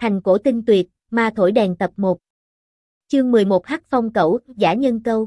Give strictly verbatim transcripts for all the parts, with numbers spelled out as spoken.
Thành cổ tinh tuyệt, ma thổi đèn tập một. Chương mười một Hắc Phong Cẩu, giả nhân câu.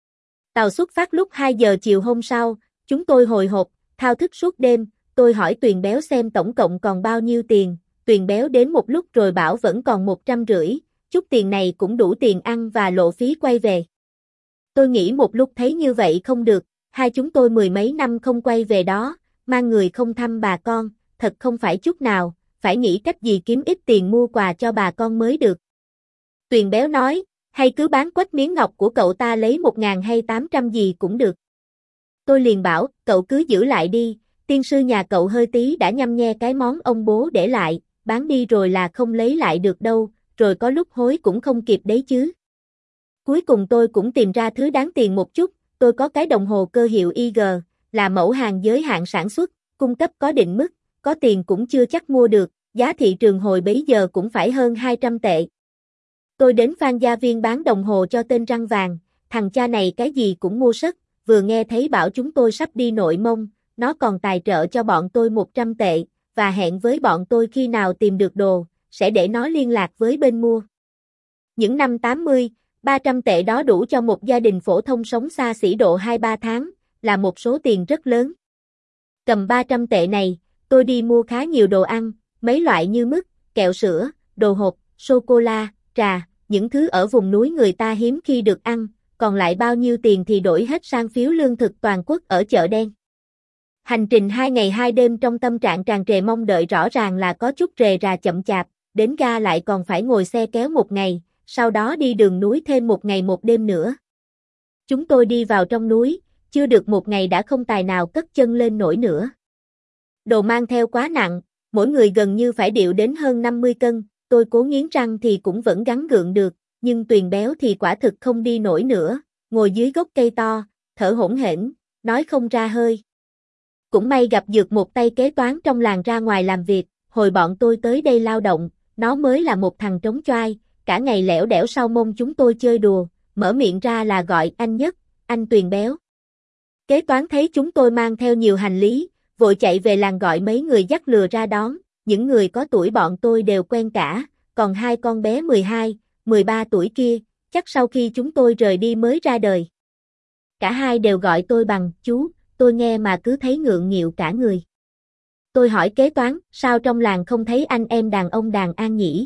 Tàu xuất phát lúc hai giờ chiều hôm sau, chúng tôi hồi hộp, thao thức suốt đêm, tôi hỏi Tuyền Béo xem tổng cộng còn bao nhiêu tiền, Tuyền Béo đến một lúc rồi bảo vẫn còn một trăm rưỡi, chút tiền này cũng đủ tiền ăn và lộ phí quay về. Tôi nghĩ một lúc thấy như vậy không được, hai chúng tôi mười mấy năm không quay về đó, mang người không thăm bà con, thật không phải chút nào, phải nghĩ cách gì kiếm ít tiền mua quà cho bà con mới được. Tuyền Béo nói, hay cứ bán quách miếng ngọc của cậu ta lấy một ngàn hay tám trăm gì cũng được. Tôi liền bảo, cậu cứ giữ lại đi, tiên sư nhà cậu hơi tí đã nhăm nhe cái món ông bố để lại, bán đi rồi là không lấy lại được đâu, rồi có lúc hối cũng không kịp đấy chứ. Cuối cùng tôi cũng tìm ra thứ đáng tiền một chút, tôi có cái đồng hồ cơ hiệu i giê, là mẫu hàng giới hạn sản xuất, cung cấp có định mức, có tiền cũng chưa chắc mua được, giá thị trường hồi bấy giờ cũng phải hơn hai trăm tệ. Tôi đến Phan Gia Viên bán đồng hồ cho tên răng vàng, thằng cha này cái gì cũng mua sất, vừa nghe thấy bảo chúng tôi sắp đi Nội Mông, nó còn tài trợ cho bọn tôi một trăm tệ, và hẹn với bọn tôi khi nào tìm được đồ, sẽ để nó liên lạc với bên mua. Những năm tám mươi, ba trăm tệ đó đủ cho một gia đình phổ thông sống xa xỉ độ hai ba tháng, là một số tiền rất lớn. Cầm ba trăm tệ này, tôi đi mua khá nhiều đồ ăn, mấy loại như mứt, kẹo sữa, đồ hộp, sô-cô-la, trà, những thứ ở vùng núi người ta hiếm khi được ăn, còn lại bao nhiêu tiền thì đổi hết sang phiếu lương thực toàn quốc ở chợ đen. Hành trình hai ngày hai đêm trong tâm trạng tràn trề mong đợi rõ ràng là có chút rề rà chậm chạp, đến ga lại còn phải ngồi xe kéo một ngày, sau đó đi đường núi thêm một ngày một đêm nữa. Chúng tôi đi vào trong núi, chưa được một ngày đã không tài nào cất chân lên nổi nữa. Đồ mang theo quá nặng, mỗi người gần như phải điệu đến hơn năm mươi cân, tôi cố nghiến răng thì cũng vẫn gắng gượng được, nhưng Tuyền Béo thì quả thực không đi nổi nữa, ngồi dưới gốc cây to, thở hổn hển, nói không ra hơi. Cũng may gặp dược một tay kế toán trong làng ra ngoài làm việc, hồi bọn tôi tới đây lao động, nó mới là một thằng trống choai, cả ngày lẻo đẻo sau mông chúng tôi chơi đùa, mở miệng ra là gọi anh Nhất, anh Tuyền Béo. Kế toán thấy chúng tôi mang theo nhiều hành lý, vội chạy về làng gọi mấy người dắt lừa ra đón, những người có tuổi bọn tôi đều quen cả, còn hai con bé mười hai, mười ba tuổi kia, chắc sau khi chúng tôi rời đi mới ra đời. Cả hai đều gọi tôi bằng chú, tôi nghe mà cứ thấy ngượng nghịu cả người. Tôi hỏi kế toán, sao trong làng không thấy anh em đàn ông đàn an nhỉ?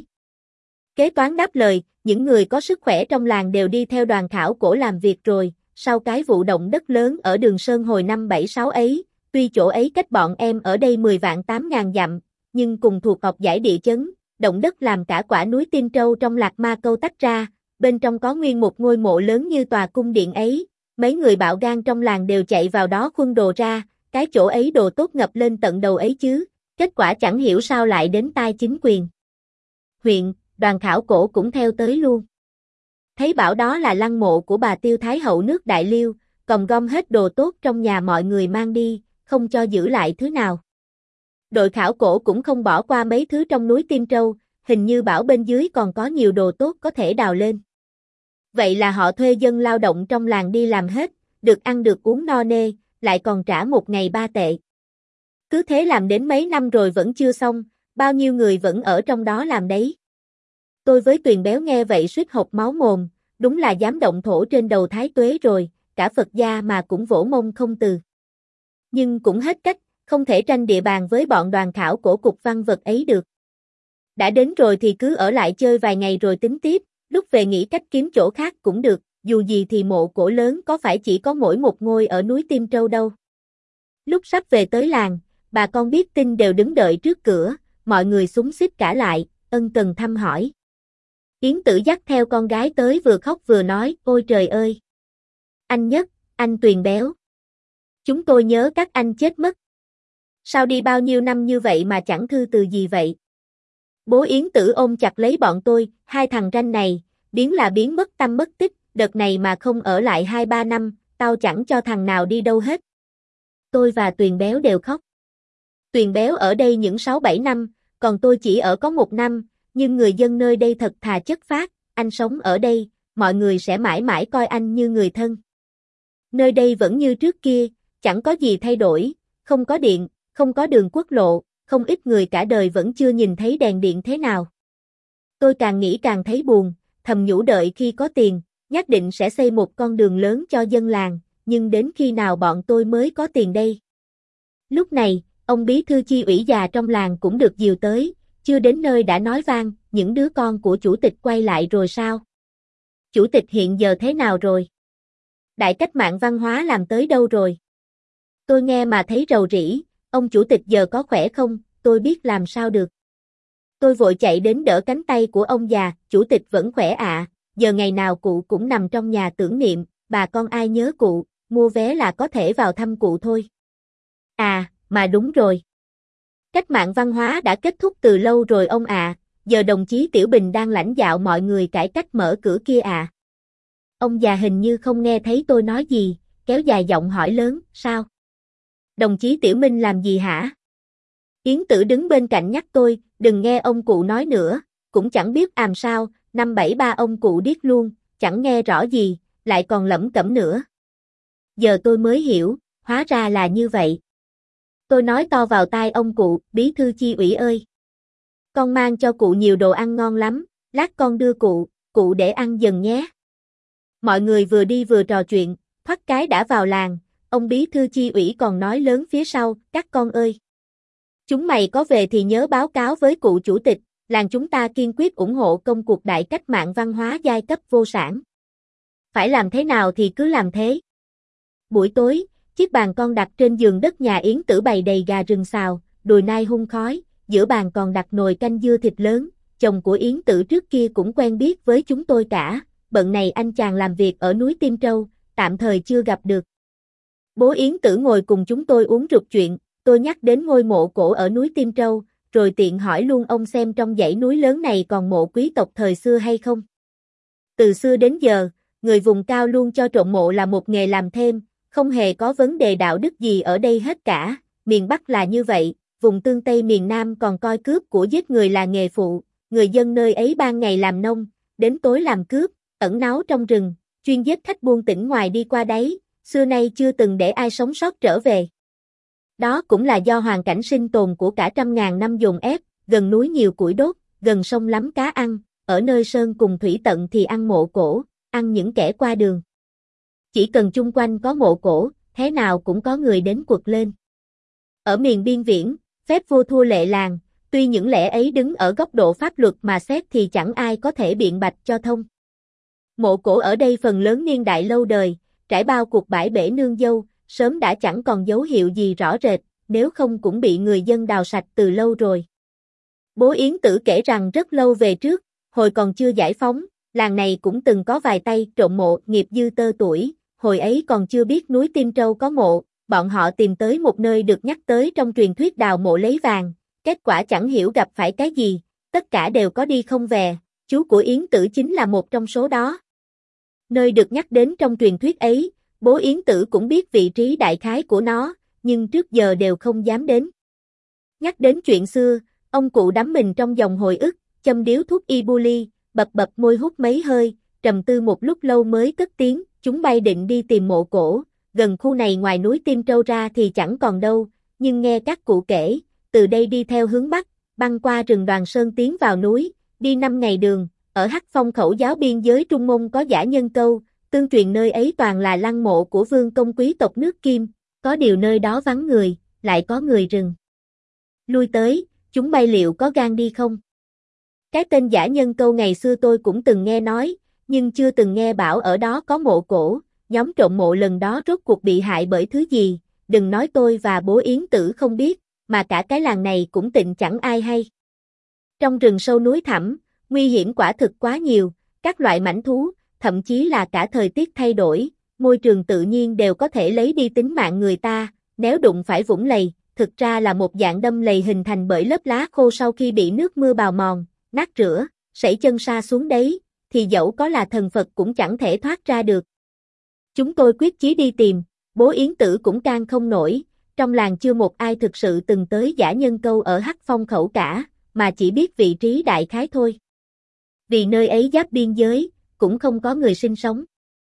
Kế toán đáp lời, những người có sức khỏe trong làng đều đi theo đoàn khảo cổ làm việc rồi, sau cái vụ động đất lớn ở Đường Sơn hồi năm bảy sáu ấy, tuy chỗ ấy cách bọn em ở đây mười vạn tám ngàn dặm, nhưng cùng thuộc học giải địa chấn, động đất làm cả quả núi Tiên Trâu trong Lạc Ma Câu tách ra, bên trong có nguyên một ngôi mộ lớn như tòa cung điện ấy, mấy người bạo gan trong làng đều chạy vào đó khuân đồ ra, cái chỗ ấy đồ tốt ngập lên tận đầu ấy chứ, kết quả chẳng hiểu sao lại đến tai chính quyền huyện, đoàn khảo cổ cũng theo tới luôn. Thấy bảo đó là lăng mộ của bà Tiêu Thái Hậu nước Đại Liêu, còng gom hết đồ tốt trong nhà mọi người mang đi, không cho giữ lại thứ nào. Đội khảo cổ cũng không bỏ qua mấy thứ trong núi Tiên Trâu, hình như bảo bên dưới còn có nhiều đồ tốt có thể đào lên. Vậy là họ thuê dân lao động trong làng đi làm hết, được ăn được uống no nê, lại còn trả một ngày ba tệ. Cứ thế làm đến mấy năm rồi vẫn chưa xong, bao nhiêu người vẫn ở trong đó làm đấy. Tôi với Tuyền Béo nghe vậy suýt hộc máu mồm, đúng là dám động thổ trên đầu Thái Tuế rồi, cả Phật gia mà cũng vỗ mông không từ. Nhưng cũng hết cách, không thể tranh địa bàn với bọn đoàn khảo cổ cục văn vật ấy được. Đã đến rồi thì cứ ở lại chơi vài ngày rồi tính tiếp, lúc về nghĩ cách kiếm chỗ khác cũng được, dù gì thì mộ cổ lớn có phải chỉ có mỗi một ngôi ở núi Tiên Trâu đâu. Lúc sắp về tới làng, bà con biết tin đều đứng đợi trước cửa, mọi người xúm xít cả lại, ân cần thăm hỏi. Yến Tử dắt theo con gái tới vừa khóc vừa nói, ôi trời ơi! Anh Nhất, anh Tuyền Béo! Chúng tôi nhớ các anh chết mất. Sao đi bao nhiêu năm như vậy mà chẳng thư từ gì vậy? Bố Yến Tử ôm chặt lấy bọn tôi, hai thằng ranh này, biến là biến mất tâm mất tích, đợt này mà không ở lại hai ba năm, tao chẳng cho thằng nào đi đâu hết. Tôi và Tuyền Béo đều khóc. Tuyền Béo ở đây những sáu bảy năm, còn tôi chỉ ở có một năm, nhưng người dân nơi đây thật thà chất phác, anh sống ở đây, mọi người sẽ mãi mãi coi anh như người thân. Nơi đây vẫn như trước kia, chẳng có gì thay đổi, không có điện, không có đường quốc lộ, không ít người cả đời vẫn chưa nhìn thấy đèn điện thế nào. Tôi càng nghĩ càng thấy buồn, thầm nhủ đợi khi có tiền, nhất định sẽ xây một con đường lớn cho dân làng, nhưng đến khi nào bọn tôi mới có tiền đây? Lúc này, ông bí thư chi ủy già trong làng cũng được dìu tới, chưa đến nơi đã nói vang, những đứa con của chủ tịch quay lại rồi sao? Chủ tịch hiện giờ thế nào rồi? Đại cách mạng văn hóa làm tới đâu rồi? Tôi nghe mà thấy rầu rĩ, ông chủ tịch giờ có khỏe không, tôi biết làm sao được. Tôi vội chạy đến đỡ cánh tay của ông già, chủ tịch vẫn khỏe ạ, à, giờ ngày nào cụ cũng nằm trong nhà tưởng niệm, bà con ai nhớ cụ, mua vé là có thể vào thăm cụ thôi. À, mà đúng rồi. Cách mạng văn hóa đã kết thúc từ lâu rồi ông ạ, à, giờ đồng chí Tiểu Bình đang lãnh đạo mọi người cải cách mở cửa kia à. Ông già hình như không nghe thấy tôi nói gì, kéo dài giọng hỏi lớn, sao? Đồng chí Tiểu Minh làm gì hả? Yến Tử đứng bên cạnh nhắc tôi, đừng nghe ông cụ nói nữa, cũng chẳng biết làm sao, năm bảy ba ông cụ điếc luôn, chẳng nghe rõ gì, lại còn lẩm cẩm nữa. Giờ tôi mới hiểu, hóa ra là như vậy. Tôi nói to vào tai ông cụ, bí thư chi ủy ơi. Con mang cho cụ nhiều đồ ăn ngon lắm, lát con đưa cụ, cụ để ăn dần nhé. Mọi người vừa đi vừa trò chuyện, thoát cái đã vào làng, ông bí thư chi ủy còn nói lớn phía sau, các con ơi. Chúng mày có về thì nhớ báo cáo với cụ chủ tịch, làng chúng ta kiên quyết ủng hộ công cuộc đại cách mạng văn hóa giai cấp vô sản. Phải làm thế nào thì cứ làm thế. Buổi tối, chiếc bàn con đặt trên giường đất nhà Yến Tử bày đầy gà rừng xào, đùi nai hun khói, giữa bàn còn đặt nồi canh dưa thịt lớn, chồng của Yến Tử trước kia cũng quen biết với chúng tôi cả, bận này anh chàng làm việc ở núi Tim Trâu, tạm thời chưa gặp được. Bố Yến Tử ngồi cùng chúng tôi uống rượu chuyện, tôi nhắc đến ngôi mộ cổ ở núi Tim Trâu, rồi tiện hỏi luôn ông xem trong dãy núi lớn này còn mộ quý tộc thời xưa hay không. Từ xưa đến giờ, người vùng cao luôn cho trộm mộ là một nghề làm thêm, không hề có vấn đề đạo đức gì ở đây hết cả, miền Bắc là như vậy, vùng tương Tây miền Nam còn coi cướp của giết người là nghề phụ, người dân nơi ấy ban ngày làm nông, đến tối làm cướp, ẩn náu trong rừng, chuyên giết khách buôn tỉnh ngoài đi qua đấy, xưa nay chưa từng để ai sống sót trở về. Đó cũng là do hoàn cảnh sinh tồn của cả trăm ngàn năm dồn ép, gần núi nhiều củi đốt, gần sông lắm cá ăn, ở nơi sơn cùng thủy tận thì ăn mộ cổ, ăn những kẻ qua đường. Chỉ cần chung quanh có mộ cổ, thế nào cũng có người đến quật lên. Ở miền biên viễn, phép vua thua lệ làng, tuy những lẽ ấy đứng ở góc độ pháp luật mà xét thì chẳng ai có thể biện bạch cho thông. Mộ cổ ở đây phần lớn niên đại lâu đời, trải bao cuộc bãi bể nương dâu, sớm đã chẳng còn dấu hiệu gì rõ rệt, nếu không cũng bị người dân đào sạch từ lâu rồi. Bố Yến Tử kể rằng rất lâu về trước, hồi còn chưa giải phóng, làng này cũng từng có vài tay trộm mộ nghiệp dư tơ tuổi, hồi ấy còn chưa biết núi Tim Trâu có mộ, bọn họ tìm tới một nơi được nhắc tới trong truyền thuyết đào mộ lấy vàng, kết quả chẳng hiểu gặp phải cái gì, tất cả đều có đi không về, chú của Yến Tử chính là một trong số đó. Nơi được nhắc đến trong truyền thuyết ấy, bố Yến Tử cũng biết vị trí đại khái của nó, nhưng trước giờ đều không dám đến. Nhắc đến chuyện xưa, ông cụ đắm mình trong dòng hồi ức, châm điếu thuốc Ibuli, bập bập môi hút mấy hơi, trầm tư một lúc lâu mới cất tiếng, chúng bay định đi tìm mộ cổ, gần khu này ngoài núi Tim Trâu ra thì chẳng còn đâu, nhưng nghe các cụ kể, từ đây đi theo hướng Bắc, băng qua rừng Đoàn Sơn tiến vào núi, đi năm ngày đường, ở Hắc Phong khẩu giáo biên giới Trung Mông có Dã Nhân Câu, tương truyền nơi ấy toàn là lăng mộ của vương công quý tộc nước Kim, có điều nơi đó vắng người, lại có người rừng. Lui tới, chúng bay liệu có gan đi không? Cái tên Dã Nhân Câu ngày xưa tôi cũng từng nghe nói, nhưng chưa từng nghe bảo ở đó có mộ cổ, nhóm trộm mộ lần đó rốt cuộc bị hại bởi thứ gì, đừng nói tôi và bố Yến Tử không biết, mà cả cái làng này cũng tịnh chẳng ai hay. Trong rừng sâu núi thẳm, nguy hiểm quả thực quá nhiều, các loại mãnh thú, thậm chí là cả thời tiết thay đổi, môi trường tự nhiên đều có thể lấy đi tính mạng người ta, nếu đụng phải vũng lầy, thực ra là một dạng đâm lầy hình thành bởi lớp lá khô sau khi bị nước mưa bào mòn, nát rửa, sẩy chân sa xuống đấy, thì dẫu có là thần Phật cũng chẳng thể thoát ra được. Chúng tôi quyết chí đi tìm, bố Yến Tử cũng can không nổi, trong làng chưa một ai thực sự từng tới Dã Nhân Câu ở Hắc Phong khẩu cả, mà chỉ biết vị trí đại khái thôi. Vì nơi ấy giáp biên giới, cũng không có người sinh sống.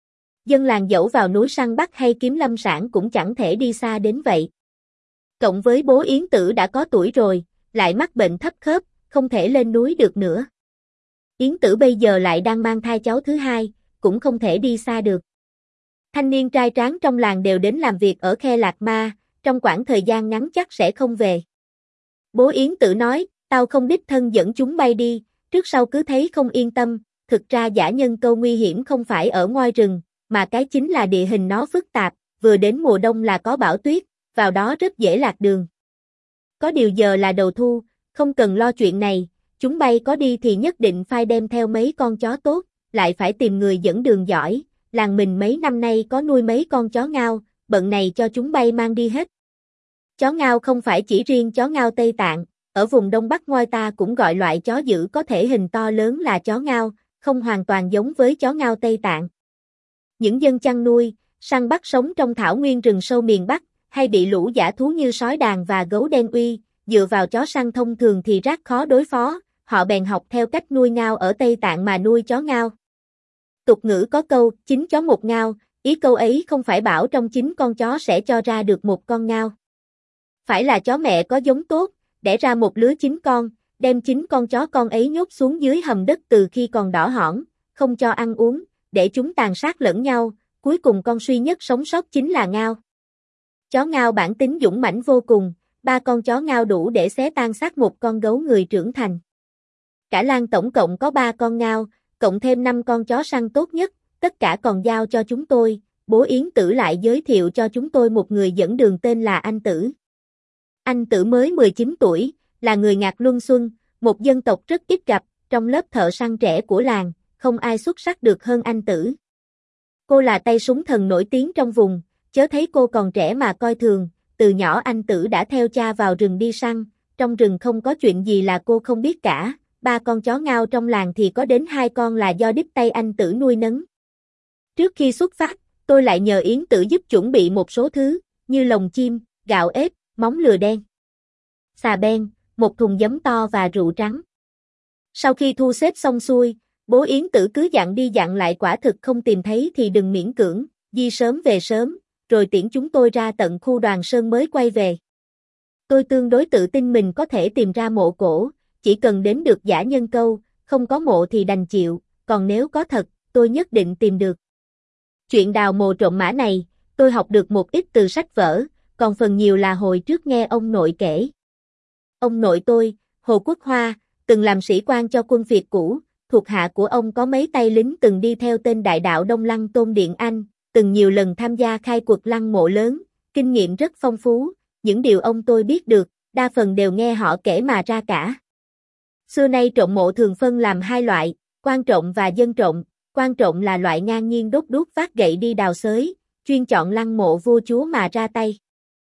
Dân làng dẫu vào núi săn bắt hay kiếm lâm sản cũng chẳng thể đi xa đến vậy. Cộng với bố Yến Tử đã có tuổi rồi, lại mắc bệnh thấp khớp, không thể lên núi được nữa. Yến Tử bây giờ lại đang mang thai cháu thứ hai, cũng không thể đi xa được. Thanh niên trai tráng trong làng đều đến làm việc ở Khe Lạc Ma, trong quãng thời gian ngắn chắc sẽ không về. Bố Yến Tử nói, tao không đích thân dẫn chúng bay đi, trước sau cứ thấy không yên tâm, thực ra Dã Nhân Câu nguy hiểm không phải ở ngoài rừng, mà cái chính là địa hình nó phức tạp, vừa đến mùa đông là có bão tuyết, vào đó rất dễ lạc đường. Có điều giờ là đầu thu, không cần lo chuyện này, chúng bay có đi thì nhất định phải đem theo mấy con chó tốt, lại phải tìm người dẫn đường giỏi, làng mình mấy năm nay có nuôi mấy con chó ngao, bận này cho chúng bay mang đi hết. Chó ngao không phải chỉ riêng chó ngao Tây Tạng, ở vùng Đông Bắc Ngoi ta cũng gọi loại chó dữ có thể hình to lớn là chó ngao, không hoàn toàn giống với chó ngao Tây Tạng. Những dân chăn nuôi, săn bắt sống trong thảo nguyên rừng sâu miền Bắc, hay bị lũ dã thú như sói đàn và gấu đen uy, dựa vào chó săn thông thường thì rất khó đối phó, họ bèn học theo cách nuôi ngao ở Tây Tạng mà nuôi chó ngao. Tục ngữ có câu, chín chó một ngao, ý câu ấy không phải bảo trong chín con chó sẽ cho ra được một con ngao. Phải là chó mẹ có giống tốt, đẻ ra một lứa chín con, đem chín con chó con ấy nhốt xuống dưới hầm đất từ khi còn đỏ hỏn, không cho ăn uống, để chúng tàn sát lẫn nhau, cuối cùng con duy nhất sống sót chính là ngao. Chó ngao bản tính dũng mãnh vô cùng, ba con chó ngao đủ để xé tan xác một con gấu người trưởng thành. Cả làng tổng cộng có ba con ngao, cộng thêm năm con chó săn tốt nhất, tất cả còn giao cho chúng tôi, bố Yến Tử lại giới thiệu cho chúng tôi một người dẫn đường tên là Anh Tử. Anh Tử mới mười chín tuổi, là người Ngạc Luân Xuân, một dân tộc rất ít gặp, trong lớp thợ săn trẻ của làng, không ai xuất sắc được hơn Anh Tử. Cô là tay súng thần nổi tiếng trong vùng, chớ thấy cô còn trẻ mà coi thường, từ nhỏ Anh Tử đã theo cha vào rừng đi săn, trong rừng không có chuyện gì là cô không biết cả, ba con chó ngao trong làng thì có đến hai con là do đích tay Anh Tử nuôi nấng. Trước khi xuất phát, tôi lại nhờ Yến Tử giúp chuẩn bị một số thứ, như lồng chim, gạo ếp, móng lừa đen, xà beng, một thùng giấm to và rượu trắng. Sau khi thu xếp xong xuôi, bố Yến Tử cứ dặn đi dặn lại quả thực không tìm thấy thì đừng miễn cưỡng, đi sớm về sớm, rồi tiễn chúng tôi ra tận khu Đoàn Sơn mới quay về. Tôi tương đối tự tin mình có thể tìm ra mộ cổ, chỉ cần đến được Dã Nhân Câu, không có mộ thì đành chịu, còn nếu có thật, tôi nhất định tìm được. Chuyện đào mồ trộm mã này, tôi học được một ít từ sách vở, còn phần nhiều là hồi trước nghe ông nội kể. Ông nội tôi, Hồ Quốc Hoa, từng làm sĩ quan cho quân Việt cũ, thuộc hạ của ông có mấy tay lính từng đi theo tên đại đạo Đông Lăng Tôn Điện Anh, từng nhiều lần tham gia khai quật lăng mộ lớn, kinh nghiệm rất phong phú, những điều ông tôi biết được, đa phần đều nghe họ kể mà ra cả. Xưa nay trộm mộ thường phân làm hai loại, quan trộm và dân trộm, quan trộm là loại ngang nhiên đốt đuốc vác gậy đi đào xới, chuyên chọn lăng mộ vua chúa mà ra tay.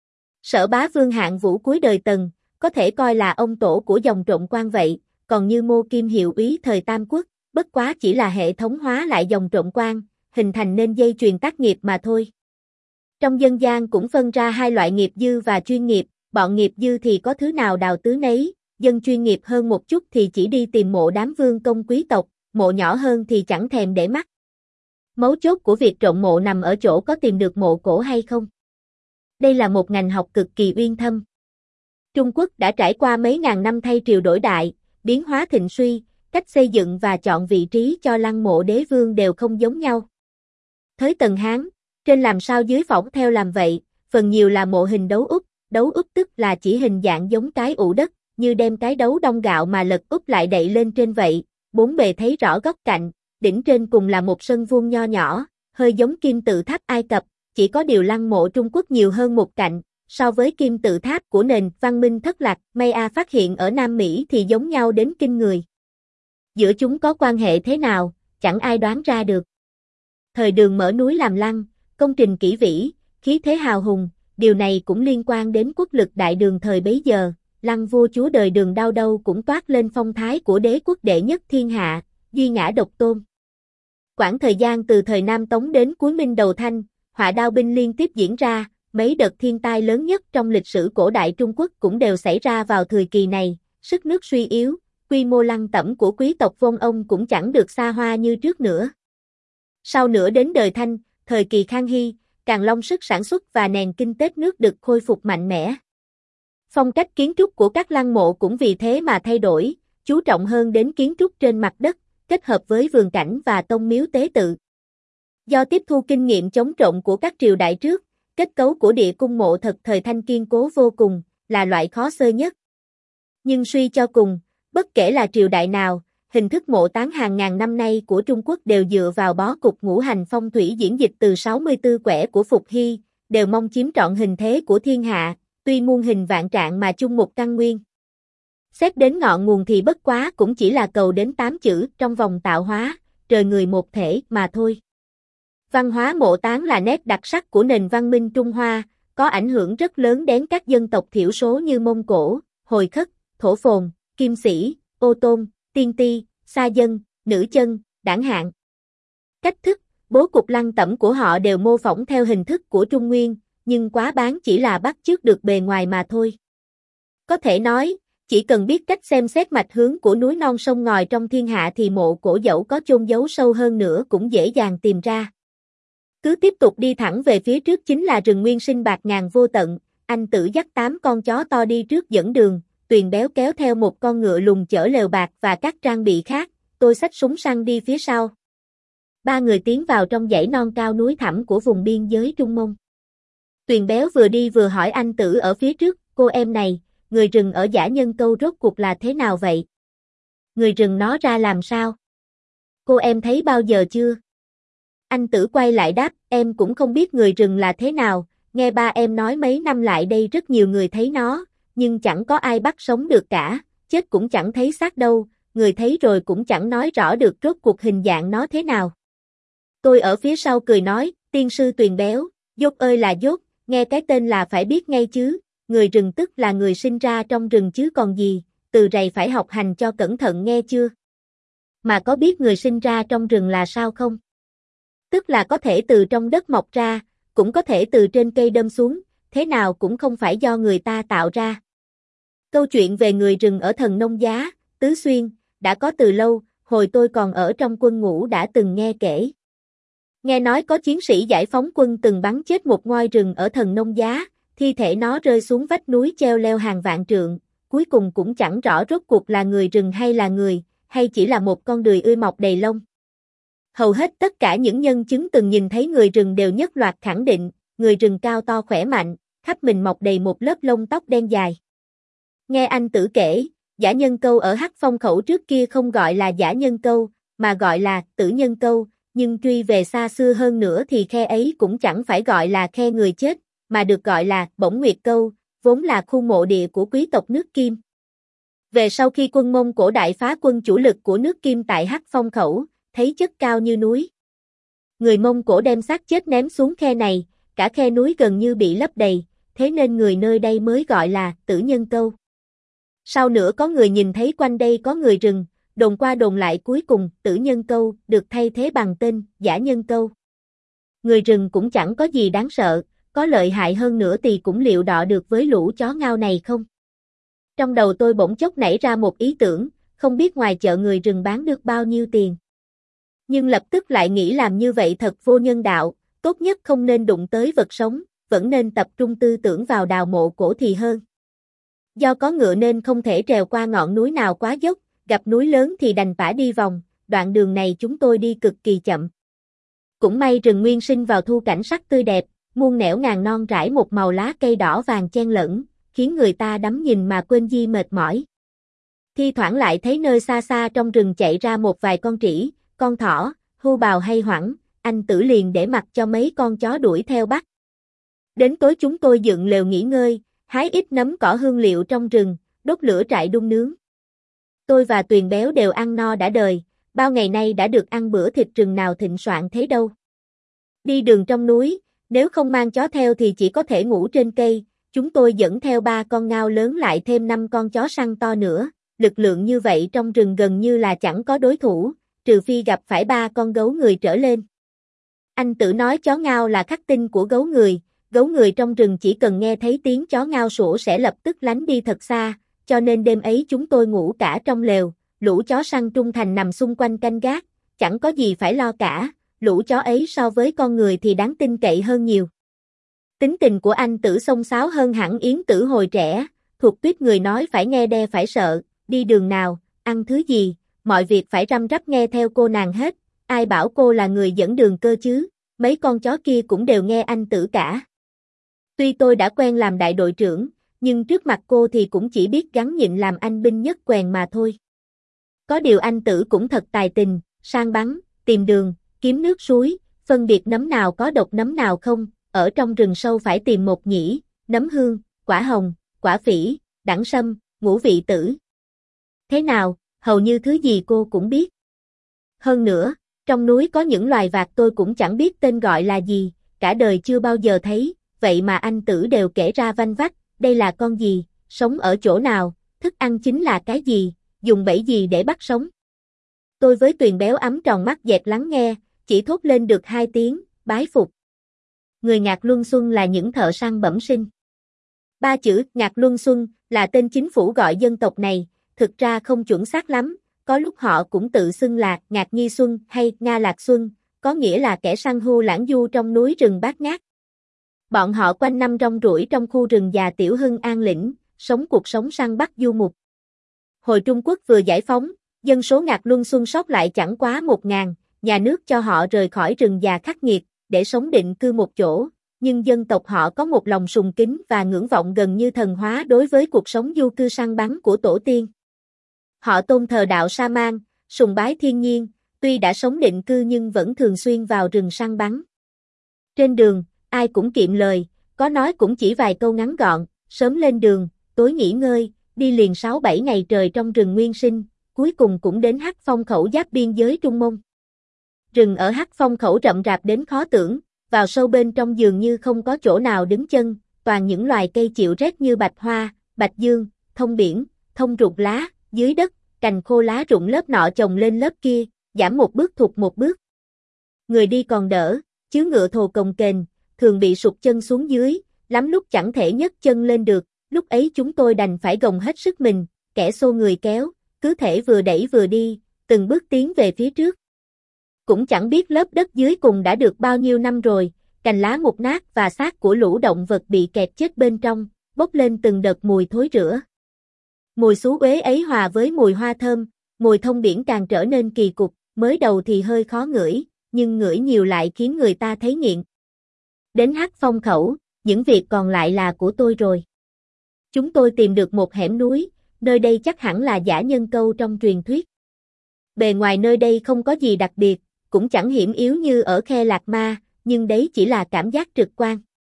Sở Bá Vương Hạng Vũ cuối đời Tần, có thể coi là ông tổ của dòng trộm quan vậy, còn như Mô Kim hiệu úy thời Tam Quốc, bất quá chỉ là hệ thống hóa lại dòng trộm quan, hình thành nên dây chuyền tác nghiệp mà thôi. Trong dân gian cũng phân ra hai loại nghiệp dư và chuyên nghiệp, bọn nghiệp dư thì có thứ nào đào tứ nấy, dân chuyên nghiệp hơn một chút thì chỉ đi tìm mộ đám vương công quý tộc, mộ nhỏ hơn thì chẳng thèm để mắt. Mấu chốt của việc trộm mộ nằm ở chỗ có tìm được mộ cổ hay không. Đây là một ngành học cực kỳ uyên thâm. Trung Quốc đã trải qua mấy ngàn năm thay triều đổi đại, biến hóa thịnh suy, cách xây dựng và chọn vị trí cho lăng mộ đế vương đều không giống nhau. Thời Tần Hán, trên làm sao dưới phỏng theo làm vậy, phần nhiều là mộ hình đấu úp, đấu úp tức là chỉ hình dạng giống cái ụ đất, như đem cái đấu đong gạo mà lật úp lại đậy lên trên vậy, bốn bề thấy rõ góc cạnh, đỉnh trên cùng là một sân vuông nho nhỏ, hơi giống kim tự tháp Ai Cập, chỉ có điều lăng mộ Trung Quốc nhiều hơn một cạnh, so với kim tự tháp của nền văn minh thất lạc, Maya phát hiện ở Nam Mỹ thì giống nhau đến kinh người. Giữa chúng có quan hệ thế nào, chẳng ai đoán ra được. Thời Đường mở núi làm lăng, công trình kỹ vĩ, khí thế hào hùng, điều này cũng liên quan đến quốc lực đại Đường thời bấy giờ, lăng vua chúa đời Đường đau đâu cũng toát lên phong thái của đế quốc đệ nhất thiên hạ, duy ngã độc tôn. Quãng thời gian từ thời Nam Tống đến cuối Minh đầu Thanh, họa đao binh liên tiếp diễn ra, mấy đợt thiên tai lớn nhất trong lịch sử cổ đại Trung Quốc cũng đều xảy ra vào thời kỳ này, sức nước suy yếu, quy mô lăng tẩm của quý tộc Vong Ông cũng chẳng được xa hoa như trước nữa. Sau nữa đến đời Thanh, thời kỳ Khang Hy, Càn Long sức sản xuất và nền kinh tế nước được khôi phục mạnh mẽ. Phong cách kiến trúc của các lăng mộ cũng vì thế mà thay đổi, chú trọng hơn đến kiến trúc trên mặt đất, kết hợp với vườn cảnh và tông miếu tế tự. Do tiếp thu kinh nghiệm chống trộm của các triều đại trước, kết cấu của địa cung mộ thật thời Thanh kiên cố vô cùng, là loại khó xơ nhất. Nhưng suy cho cùng, bất kể là triều đại nào, hình thức mộ táng hàng ngàn năm nay của Trung Quốc đều dựa vào bó cục ngũ hành phong thủy diễn dịch từ sáu mươi tư quẻ của Phục Hy, đều mong chiếm trọn hình thế của thiên hạ, tuy muôn hình vạn trạng mà chung một căn nguyên. Xét đến ngọn nguồn thì bất quá cũng chỉ là cầu đến tám chữ trong vòng tạo hóa, trời người một thể mà thôi. Văn hóa mộ táng là nét đặc sắc của nền văn minh Trung Hoa, có ảnh hưởng rất lớn đến các dân tộc thiểu số như Mông Cổ, Hồi Khất, Thổ Phồn, Kim Sĩ, Ô Tôn, Tiên Ti, Sa Dân, Nữ Chân, Đảng Hạng. Cách thức, bố cục lăng tẩm của họ đều mô phỏng theo hình thức của Trung Nguyên, nhưng quá bán chỉ là bắt chước được bề ngoài mà thôi. Có thể nói, chỉ cần biết cách xem xét mạch hướng của núi non sông ngòi trong thiên hạ thì mộ cổ dẫu có chôn giấu sâu hơn nữa cũng dễ dàng tìm ra. Cứ tiếp tục đi thẳng về phía trước chính là rừng nguyên sinh bạt ngàn vô tận, anh Tử dắt tám con chó to đi trước dẫn đường, Tuyền Béo kéo theo một con ngựa lùn chở lều bạc và các trang bị khác, tôi xách súng săn đi phía sau. Ba người tiến vào trong dãy non cao núi thẳm của vùng biên giới Trung Mông. Tuyền Béo vừa đi vừa hỏi anh Tử ở phía trước, cô em này, người rừng ở Dã Nhân Câu rốt cuộc là thế nào vậy? Người rừng nó ra làm sao? Cô em thấy bao giờ chưa? Anh Tử quay lại đáp, em cũng không biết người rừng là thế nào, nghe ba em nói mấy năm lại đây rất nhiều người thấy nó, nhưng chẳng có ai bắt sống được cả, chết cũng chẳng thấy xác đâu, người thấy rồi cũng chẳng nói rõ được rốt cuộc hình dạng nó thế nào. Tôi ở phía sau cười nói, tiên sư Tuyền Béo, dốt ơi là dốt, nghe cái tên là phải biết ngay chứ, người rừng tức là người sinh ra trong rừng chứ còn gì, từ rày phải học hành cho cẩn thận nghe chưa? Mà có biết người sinh ra trong rừng là sao không? Tức là có thể từ trong đất mọc ra, cũng có thể từ trên cây đâm xuống, thế nào cũng không phải do người ta tạo ra. Câu chuyện về người rừng ở Thần Nông Giá, Tứ Xuyên, đã có từ lâu, hồi tôi còn ở trong quân ngũ đã từng nghe kể. Nghe nói có chiến sĩ giải phóng quân từng bắn chết một ngoi rừng ở Thần Nông Giá, thi thể nó rơi xuống vách núi treo leo hàng vạn trượng, cuối cùng cũng chẳng rõ rốt cuộc là người rừng hay là người, hay chỉ là một con đười ươi mọc đầy lông. Hầu hết tất cả những nhân chứng từng nhìn thấy người rừng đều nhất loạt khẳng định, người rừng cao to khỏe mạnh, khắp mình mọc đầy một lớp lông tóc đen dài. Nghe anh Tử kể, Dã Nhân Câu ở Hắc Phong khẩu trước kia không gọi là Dã Nhân Câu, mà gọi là Tử Nhân Câu, nhưng truy về xa xưa hơn nữa thì khe ấy cũng chẳng phải gọi là khe người chết, mà được gọi là Bổng Nguyệt Câu, vốn là khu mộ địa của quý tộc nước Kim. Về sau khi quân Mông Cổ đại phá quân chủ lực của nước Kim tại Hắc Phong khẩu, thấy chất cao như núi. Người Mông Cổ đem xác chết ném xuống khe này, cả khe núi gần như bị lấp đầy, thế nên người nơi đây mới gọi là Tử Nhân Câu. Sau nữa có người nhìn thấy quanh đây có người rừng, đồn qua đồn lại cuối cùng Tử Nhân Câu được thay thế bằng tên Dã Nhân Câu. Người rừng cũng chẳng có gì đáng sợ, có lợi hại hơn nữa thì cũng liệu đọ được với lũ chó ngao này không? Trong đầu tôi bỗng chốc nảy ra một ý tưởng, không biết ngoài chợ người rừng bán được bao nhiêu tiền. Nhưng lập tức lại nghĩ làm như vậy thật vô nhân đạo, tốt nhất không nên đụng tới vật sống, vẫn nên tập trung tư tưởng vào đào mộ cổ thì hơn. Do có ngựa nên không thể trèo qua ngọn núi nào quá dốc, gặp núi lớn thì đành phải đi vòng, đoạn đường này chúng tôi đi cực kỳ chậm. Cũng may rừng nguyên sinh vào thu cảnh sắc tươi đẹp, muôn nẻo ngàn non rải một màu lá cây đỏ vàng chen lẫn, khiến người ta đắm nhìn mà quên di mệt mỏi. Thi thoảng lại thấy nơi xa xa trong rừng chạy ra một vài con trĩ, con thỏ, hưu bào hay hoẳng, anh Tử liền để mặc cho mấy con chó đuổi theo bắt. Đến tối chúng tôi dựng lều nghỉ ngơi, hái ít nấm cỏ hương liệu trong rừng, đốt lửa trại đun nướng. Tôi và Tuyền Béo đều ăn no đã đời, bao ngày nay đã được ăn bữa thịt rừng nào thịnh soạn thế đâu. Đi đường trong núi, nếu không mang chó theo thì chỉ có thể ngủ trên cây, chúng tôi dẫn theo ba con ngao lớn lại thêm năm con chó săn to nữa, lực lượng như vậy trong rừng gần như là chẳng có đối thủ, trừ phi gặp phải ba con gấu người trở lên. Anh Tử nói chó ngao là khắc tinh của gấu người, gấu người trong rừng chỉ cần nghe thấy tiếng chó ngao sủa sẽ lập tức lánh đi thật xa, cho nên đêm ấy chúng tôi ngủ cả trong lều, lũ chó săn trung thành nằm xung quanh canh gác, chẳng có gì phải lo cả, lũ chó ấy so với con người thì đáng tin cậy hơn nhiều. Tính tình của anh Tử xông xáo hơn hẳn Yến Tử hồi trẻ, thuộc tuýp người nói phải nghe đe phải sợ, đi đường nào, ăn thứ gì, mọi việc phải răm rắp nghe theo cô nàng hết, ai bảo cô là người dẫn đường cơ chứ, mấy con chó kia cũng đều nghe anh Tử cả. Tuy tôi đã quen làm đại đội trưởng, nhưng trước mặt cô thì cũng chỉ biết gắng nhịn làm anh binh nhất quèn mà thôi. Có điều anh Tử cũng thật tài tình, sang bắn, tìm đường, kiếm nước suối, phân biệt nấm nào có độc nấm nào không, ở trong rừng sâu phải tìm một nhĩ, nấm hương, quả hồng, quả phỉ, đẳng sâm, ngũ vị tử. Thế nào, hầu như thứ gì cô cũng biết. Hơn nữa, trong núi có những loài vạc tôi cũng chẳng biết tên gọi là gì, cả đời chưa bao giờ thấy, vậy mà anh Tử đều kể ra vanh vách, đây là con gì, sống ở chỗ nào, thức ăn chính là cái gì, dùng bẫy gì để bắt sống. Tôi với Tuyền béo ấm tròn mắt dẹt lắng nghe, chỉ thốt lên được hai tiếng, bái phục. Người Ngạc Luân Xuân là những thợ săn bẩm sinh. Ba chữ Ngạc Luân Xuân là tên chính phủ gọi dân tộc này, thực ra không chuẩn xác lắm, có lúc họ cũng tự xưng là Ngạc Nhi Xuân hay Nga Lạc Xuân, có nghĩa là kẻ săn hưu lãng du trong núi rừng Bát Ngát. Bọn họ quanh năm rong ruổi trong khu rừng già Tiểu Hưng An Lĩnh, sống cuộc sống săn bắt du mục. Hồi Trung Quốc vừa giải phóng, dân số Ngạc Luân Xuân sót lại chẳng quá một ngàn, nhà nước cho họ rời khỏi rừng già khắc nghiệt, để sống định cư một chỗ, nhưng dân tộc họ có một lòng sùng kính và ngưỡng vọng gần như thần hóa đối với cuộc sống du cư săn bắn của tổ tiên. Họ tôn thờ đạo Sa-man, sùng bái thiên nhiên, tuy đã sống định cư nhưng vẫn thường xuyên vào rừng săn bắn. Trên đường, ai cũng kiệm lời, có nói cũng chỉ vài câu ngắn gọn, sớm lên đường, tối nghỉ ngơi, đi liền sáu bảy ngày trời trong rừng nguyên sinh, cuối cùng cũng đến Hắc Phong khẩu giáp biên giới Trung Mông. Rừng ở Hắc Phong khẩu rậm rạp đến khó tưởng, vào sâu bên trong dường như không có chỗ nào đứng chân, toàn những loài cây chịu rét như bạch hoa, bạch dương, thông biển, thông ruột lá, dưới đất, cành khô lá rụng lớp nọ chồng lên lớp kia, giảm một bước thụt một bước. Người đi còn đỡ, chứ ngựa thồ cồng kềnh, thường bị sụt chân xuống dưới, lắm lúc chẳng thể nhấc chân lên được, lúc ấy chúng tôi đành phải gồng hết sức mình, kẻ xô người kéo, cứ thể vừa đẩy vừa đi, từng bước tiến về phía trước. Cũng chẳng biết lớp đất dưới cùng đã được bao nhiêu năm rồi, cành lá mục nát và xác của lũ động vật bị kẹt chết bên trong, bốc lên từng đợt mùi thối rữa. Mùi xú uế ấy hòa với mùi hoa thơm, mùi thông biển càng trở nên kỳ cục, mới đầu thì hơi khó ngửi, nhưng ngửi nhiều lại khiến người ta thấy nghiện. Đến Hắc Phong khẩu, những việc còn lại là của tôi rồi. Chúng tôi tìm được một hẻm núi, nơi đây chắc hẳn là Dã Nhân Câu trong truyền thuyết. Bề ngoài nơi đây không có gì đặc biệt, cũng chẳng hiểm yếu như ở Khe Lạc Ma, nhưng đấy chỉ là cảm giác trực quan.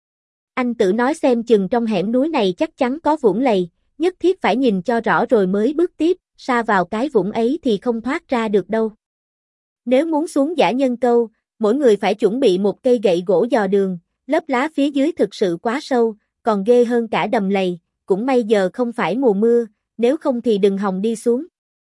Anh Tử nói xem chừng trong hẻm núi này chắc chắn có vũng lầy, nhất thiết phải nhìn cho rõ rồi mới bước tiếp, sa vào cái vũng ấy thì không thoát ra được đâu. Nếu muốn xuống Dã Nhân Câu, mỗi người phải chuẩn bị một cây gậy gỗ dò đường, lớp lá phía dưới thực sự quá sâu, còn ghê hơn cả đầm lầy, cũng may giờ không phải mùa mưa, nếu không thì đừng hòng đi xuống.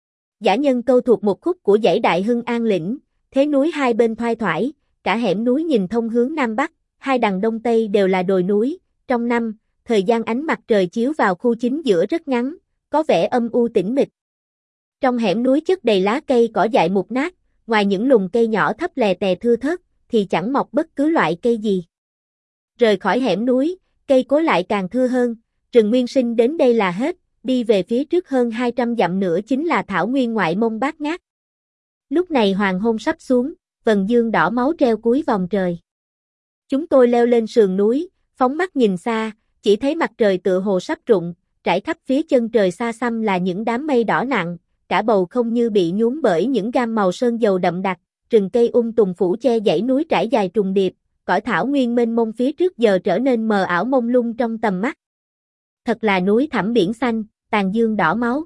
Dã Nhân Câu thuộc một khúc của dãy Đại Hưng An Lĩnh, thế núi hai bên thoai thoải, cả hẻm núi nhìn thông hướng Nam Bắc, hai đằng Đông Tây đều là đồi núi, trong năm, thời gian ánh mặt trời chiếu vào khu chính giữa rất ngắn, có vẻ âm u tĩnh mịch. Trong hẻm núi chất đầy lá cây cỏ dại mục nát, ngoài những lùm cây nhỏ thấp lè tè thưa thớt, thì chẳng mọc bất cứ loại cây gì. Rời khỏi hẻm núi, cây cối lại càng thưa hơn, rừng nguyên sinh đến đây là hết, đi về phía trước hơn hai trăm dặm nữa chính là thảo nguyên ngoại mông Bát Ngát. Lúc này hoàng hôn sắp xuống, vầng dương đỏ máu treo cuối vòng trời. Chúng tôi leo lên sườn núi, phóng mắt nhìn xa, chỉ thấy mặt trời tựa hồ sắp rụng, trải khắp phía chân trời xa xăm là những đám mây đỏ nặng, cả bầu không như bị nhuốm bởi những gam màu sơn dầu đậm đặc, rừng cây um tùm phủ che dãy núi trải dài trùng điệp, cõi thảo nguyên mênh mông phía trước giờ trở nên mờ ảo mông lung trong tầm mắt. Thật là núi thẳm biển xanh, tàn dương đỏ máu.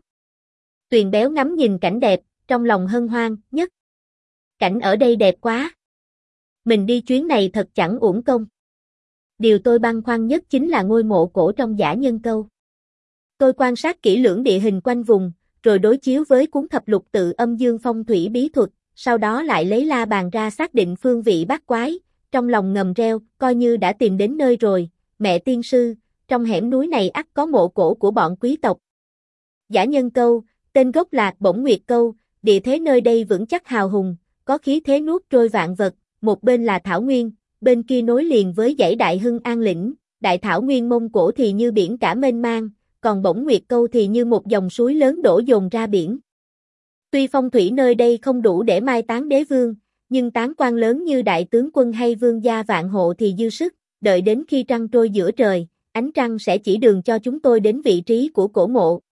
Tuyền béo ngắm nhìn cảnh đẹp, trong lòng hân hoan, nhất. Cảnh ở đây đẹp quá. Mình đi chuyến này thật chẳng uổng công. Điều tôi băn khoăn nhất chính là ngôi mộ cổ trong Dã Nhân Câu. Tôi quan sát kỹ lưỡng địa hình quanh vùng, rồi đối chiếu với cuốn thập lục tự âm dương phong thủy bí thuật, sau đó lại lấy la bàn ra xác định phương vị bát quái, trong lòng ngầm reo, coi như đã tìm đến nơi rồi, mẹ tiên sư, trong hẻm núi này ắt có mộ cổ của bọn quý tộc. Dã Nhân Câu, tên gốc là Bổng Nguyệt Câu, địa thế nơi đây vững chắc hào hùng, có khí thế nuốt trôi vạn vật, một bên là thảo nguyên, bên kia nối liền với dãy Đại Hưng An Lĩnh, đại thảo nguyên Mông Cổ thì như biển cả mênh mang, còn Bổng Nguyệt Câu thì như một dòng suối lớn đổ dồn ra biển. Tuy phong thủy nơi đây không đủ để mai táng đế vương, nhưng táng quan lớn như đại tướng quân hay vương gia vạn hộ thì dư sức, đợi đến khi trăng trôi giữa trời, ánh trăng sẽ chỉ đường cho chúng tôi đến vị trí của cổ mộ,